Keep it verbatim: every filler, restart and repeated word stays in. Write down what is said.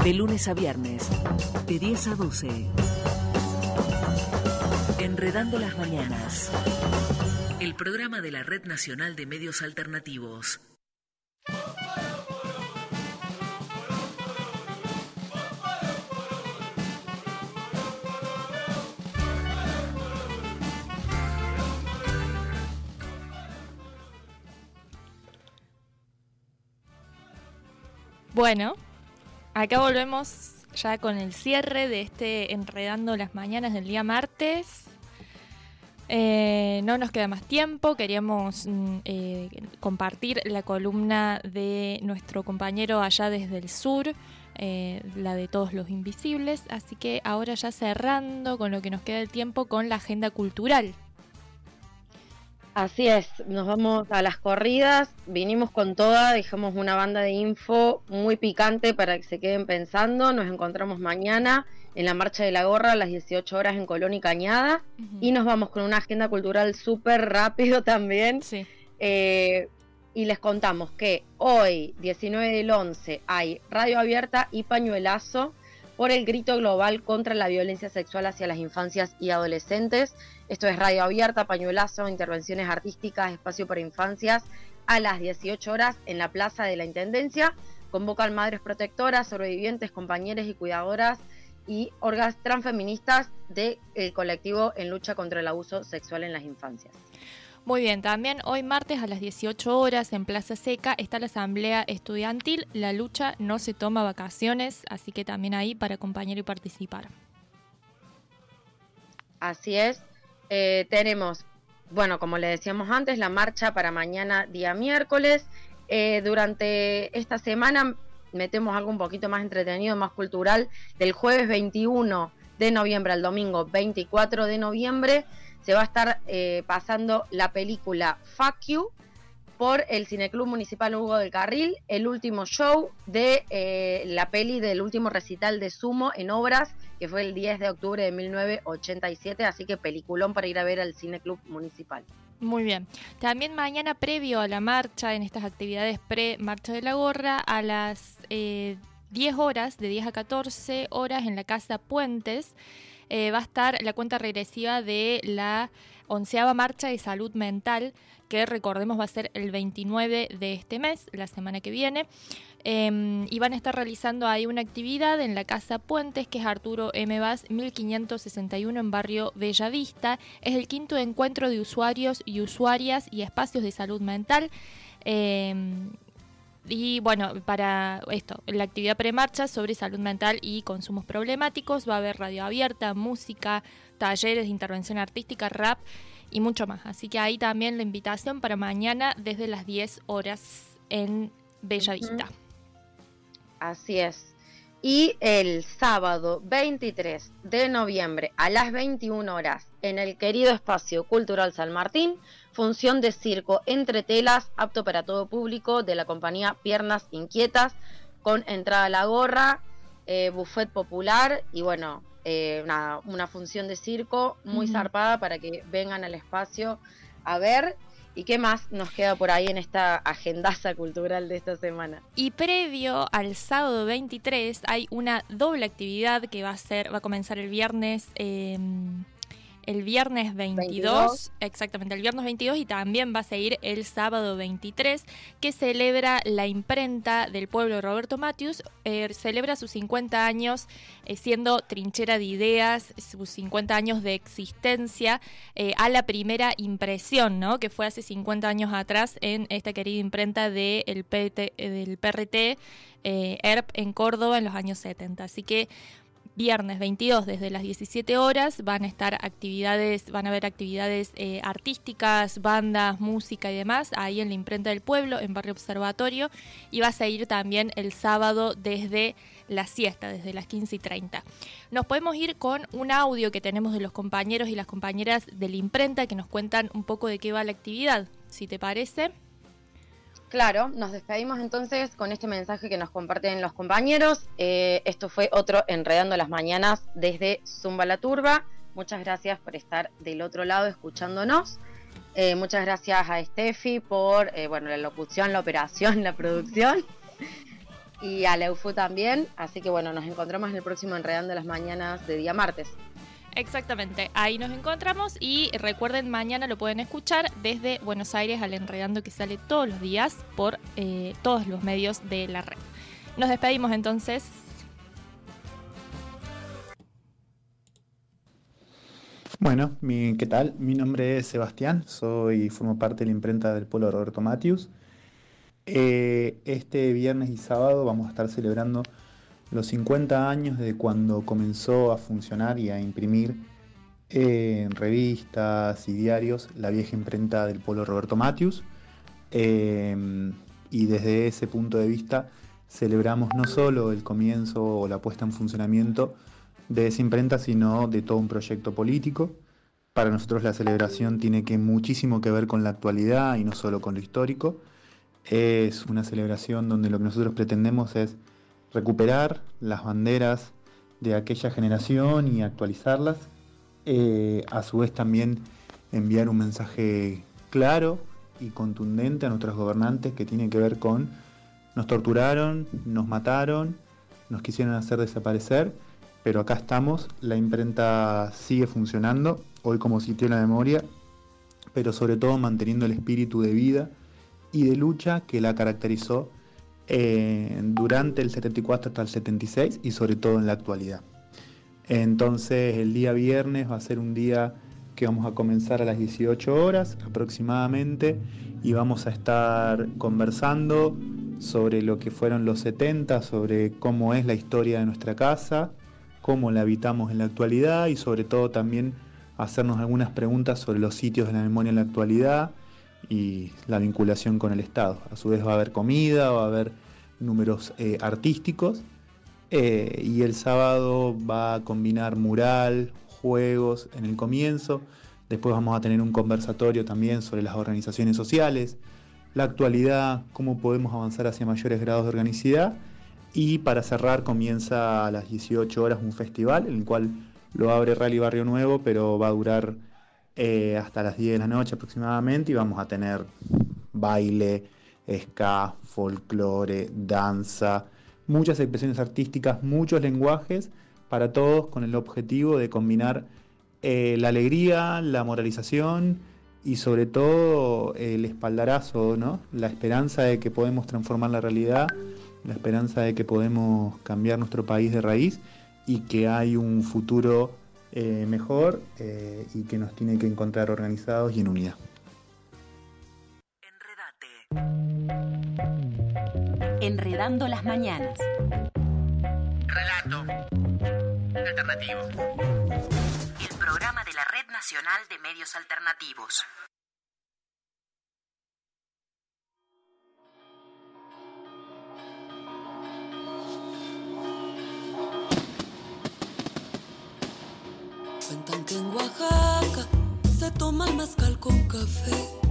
De lunes a viernes, de diez a doce. Enredando las mañanas. El programa de la Red Nacional de Medios Alternativos. Bueno, acá volvemos ya con el cierre de este Enredando las Mañanas del día martes. Eh, no nos queda más tiempo, queríamos eh, compartir la columna de nuestro compañero allá desde el sur, eh, la de Todos los Invisibles, así que ahora ya cerrando con lo que nos queda de tiempo con la agenda cultural. Así es, nos vamos a las corridas, vinimos con toda, dejamos una banda de info muy picante para que se queden pensando. Nos encontramos mañana en la Marcha de la Gorra a las dieciocho horas en Colón y Cañada, uh-huh. Y nos vamos con una agenda cultural súper rápido también. Sí. Eh, y les contamos que hoy, diecinueve del once, hay radio abierta y pañuelazo por el grito global contra la violencia sexual hacia las infancias y adolescentes. Esto es radio abierta, pañuelazo, intervenciones artísticas, espacio para infancias, a las dieciocho horas en la Plaza de la Intendencia. Convocan madres protectoras, sobrevivientes, compañeras y cuidadoras y orgas transfeministas del colectivo en lucha contra el abuso sexual en las infancias. Muy bien, también hoy martes a las dieciocho horas en Plaza Seca está la asamblea estudiantil. La lucha no se toma vacaciones, así que también ahí para acompañar y participar. Así es. Eh, tenemos, bueno, como le decíamos antes, la marcha para mañana, día miércoles. Eh, durante esta semana metemos algo un poquito más entretenido, más cultural. Del jueves veintiuno de noviembre al domingo veinticuatro de noviembre se va a estar eh, pasando la película Fuck You por el Cineclub Municipal Hugo del Carril, el último show de eh, la peli del último recital de Sumo en Obras, que fue el diez de octubre de mil novecientos ochenta y siete, así que peliculón para ir a ver al Cineclub Municipal. Muy bien. También mañana, previo a la marcha, en estas actividades pre-Marcha de la Gorra, a las eh, diez horas, de diez a catorce horas, en la Casa Puentes, Eh, va a estar la cuenta regresiva de la onceava marcha de salud mental, que recordemos va a ser el veintinueve de este mes, la semana que viene, eh, y van a estar realizando ahí una actividad en la Casa Puentes, que es Arturo M. Vaz, mil quinientos sesenta y uno, en barrio Bellavista. Es el quinto encuentro de usuarios y usuarias y espacios de salud mental. Eh, Y bueno, para esto, la actividad premarcha sobre salud mental y consumos problemáticos, va a haber radio abierta, música, talleres de intervención artística, rap y mucho más. Así que ahí también la invitación para mañana desde las diez horas en Bellavista. Así es. Y el sábado veintitrés de noviembre a las veintiuna horas en el querido Espacio Cultural San Martín, función de circo entre telas, apto para todo público, de la compañía Piernas Inquietas, con entrada a la gorra, eh, buffet popular y bueno, eh, nada, una función de circo muy uh-huh. zarpada para que vengan al espacio a ver. ¿Y qué más nos queda por ahí en esta agendaza cultural de esta semana? Y previo al sábado veintitrés hay una doble actividad que va a ser, va a comenzar el viernes, eh, el viernes veintidós, veintidós, exactamente, el viernes veintidós, y también va a seguir el sábado veintitrés, que celebra la imprenta del pueblo de Roberto Matius, eh, celebra sus cincuenta años eh, siendo trinchera de ideas, sus cincuenta años de existencia, eh, a la primera impresión, ¿no? Que fue hace cincuenta años atrás en esta querida imprenta de el P T, del P R T eh, E R P en Córdoba en los años setenta. Así que viernes veintidós, desde las diecisiete horas, van a estar actividades, van a haber actividades eh, artísticas, bandas, música y demás, ahí en la imprenta del pueblo, en Barrio Observatorio, y va a seguir también el sábado desde la siesta, desde las quince y treinta. Nos podemos ir con un audio que tenemos de los compañeros y las compañeras de la imprenta que nos cuentan un poco de qué va la actividad, si te parece. Claro, nos despedimos entonces con este mensaje que nos comparten los compañeros. Eh, esto fue otro Enredando las Mañanas desde Zumba la Turba. Muchas gracias por estar del otro lado escuchándonos. Eh, muchas gracias a Steffi por eh, bueno, la locución, la operación, la producción. y a la U F U también. Así que bueno, nos encontramos en el próximo Enredando las Mañanas de día martes. Exactamente, ahí nos encontramos y recuerden, mañana lo pueden escuchar desde Buenos Aires al Enredando, que sale todos los días por eh, todos los medios de la red. Nos despedimos entonces. Bueno, mi, ¿qué tal? Mi nombre es Sebastián, soy formo parte de la imprenta del Polo Roberto Matius. Eh, este viernes y sábado vamos a estar celebrando los cincuenta años de cuando comenzó a funcionar y a imprimir eh, revistas y diarios la vieja imprenta del Polo Roberto Matius. Eh, y desde ese punto de vista celebramos no solo el comienzo o la puesta en funcionamiento de esa imprenta, sino de todo un proyecto político. Para nosotros la celebración tiene que muchísimo que ver con la actualidad y no solo con lo histórico. Es una celebración donde lo que nosotros pretendemos es recuperar las banderas de aquella generación y actualizarlas. Eh, a su vez también enviar un mensaje claro y contundente a nuestros gobernantes que tiene que ver con nos torturaron, nos mataron, nos quisieron hacer desaparecer, pero acá estamos, la imprenta sigue funcionando, hoy como sitio de la memoria, pero sobre todo manteniendo el espíritu de vida y de lucha que la caracterizó eh, durante el setenta y cuatro hasta el setenta y seis y sobre todo en la actualidad. Entonces el día viernes va a ser un día que vamos a comenzar a las dieciocho horas aproximadamente y vamos a estar conversando sobre lo que fueron los setenta, sobre cómo es la historia de nuestra casa, cómo la habitamos en la actualidad y sobre todo también hacernos algunas preguntas sobre los sitios de la memoria en la actualidad y la vinculación con el Estado. A su vez va a haber comida, va a haber números eh, artísticos eh, y el sábado va a combinar mural, juegos en el comienzo, después vamos a tener un conversatorio también sobre las organizaciones sociales, la actualidad, cómo podemos avanzar hacia mayores grados de organicidad y para cerrar comienza a las dieciocho horas un festival en el cual lo abre Rally Barrio Nuevo, pero va a durar eh, hasta las diez de la noche aproximadamente y vamos a tener baile, ska, folclore, danza, muchas expresiones artísticas, muchos lenguajes para todos con el objetivo de combinar eh, la alegría, la moralización y sobre todo el espaldarazo, ¿no? La esperanza de que podemos transformar la realidad, la esperanza de que podemos cambiar nuestro país de raíz y que hay un futuro eh, mejor eh, y que nos tiene que encontrar organizados y en unidad. Enredate. Enredando las mañanas. Relato alternativo. El programa de la Red Nacional de Medios Alternativos. Cuentan que en Oaxaca se toma el mezcal con café.